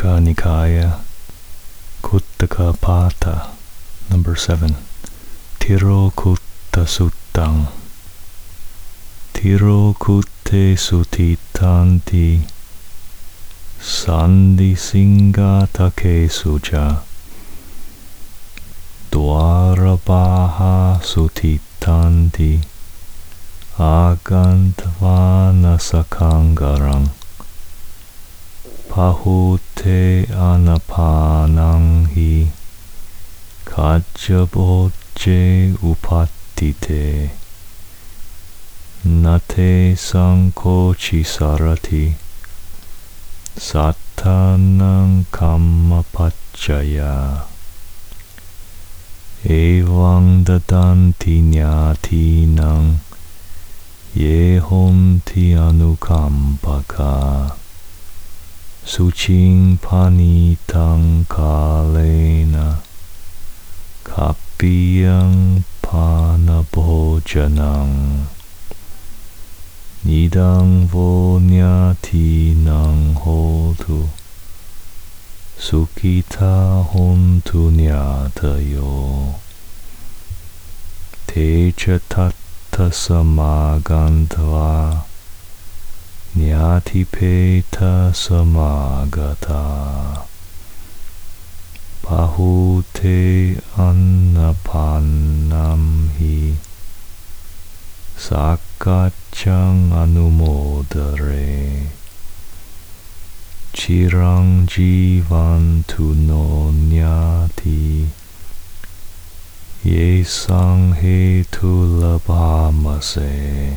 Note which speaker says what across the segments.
Speaker 1: Khuddaka Nikaya, Khuddakapata, number 7. Tirokutta Suttang. Tirokutte sutitanti, Sandhi Singatake suja, Dwarabaha sutitanti, Agantvana sakangarang, Pahute anapanang hi, Kajjaboje upatite, Nate sankochi sarati, Satanang kammapacchaya, Evang dadanti nyatinang, Yehonti anukampaka, Suching panitang kalena, Kapiyang panabhojanang, Nidang vonyatinang hotu, Sukita hontu nyatayo, Teja tatta samagantva, Nyatipeta samagata, Pahute annapannam hi, Sakachang anumodare, Chirang jivantu no nyati, Yesang hetu labhamase,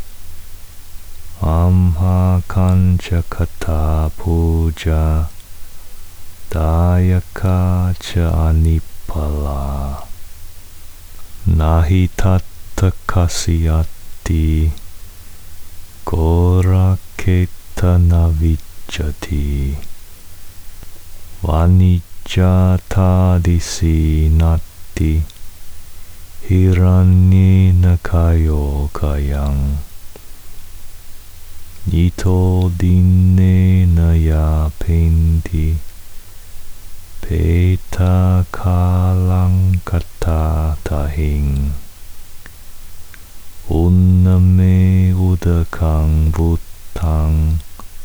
Speaker 1: Amha kancha kata puja, Dayaka cha anipala, Nahi tatta kasyati, Goraketa navijjati, Vanijjatadisi natti, Hiranyena kayokayang, Nito dinena yapenti, Peta kalang kata tahing, Unname udakang vuttang,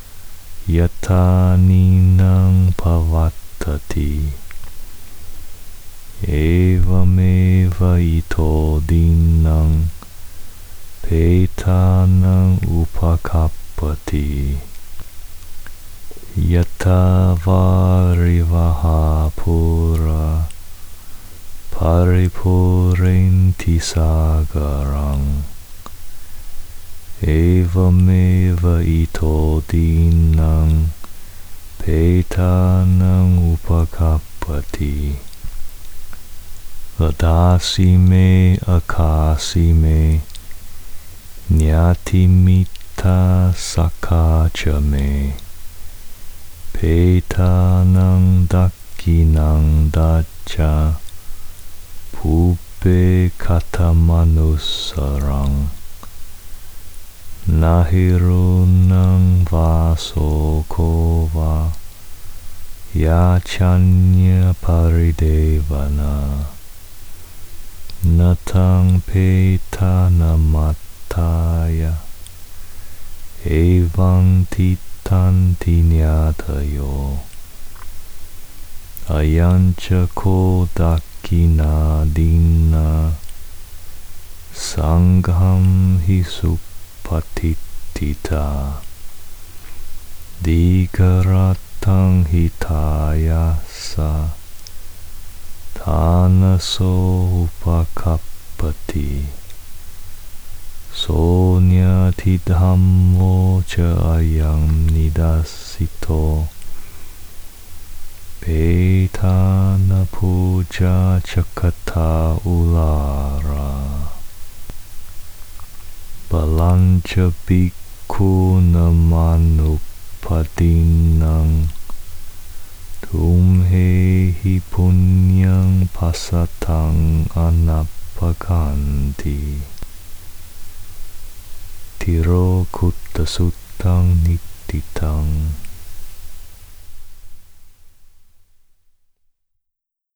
Speaker 1: Yataninang pavattati, Evameva ito dinang, Petanang upakappati, Yata varivaha pura, Paripurenti sagarang, Evameva ito dinang, Petanang upakappati, Adasime akasime, Nyatimita sakachame, Petanang dakkinang dacca, Pupe katamanusarang, Nahirunang vasokova, Yachanya paridevana, Natang petanamataya, Evang titanti nyatayo, Ayancha kodakina dina, Sangham hisupatitita, Digaratang hitayasa, Tanaso upakappati, Sonyati dhammo ca ayam nidasito, Petana puja cakata ulara, Balancha bhikkhu namanupadinang, Tumhehi punyang pasatang anapaganti, Tirokutta suttang nittitang,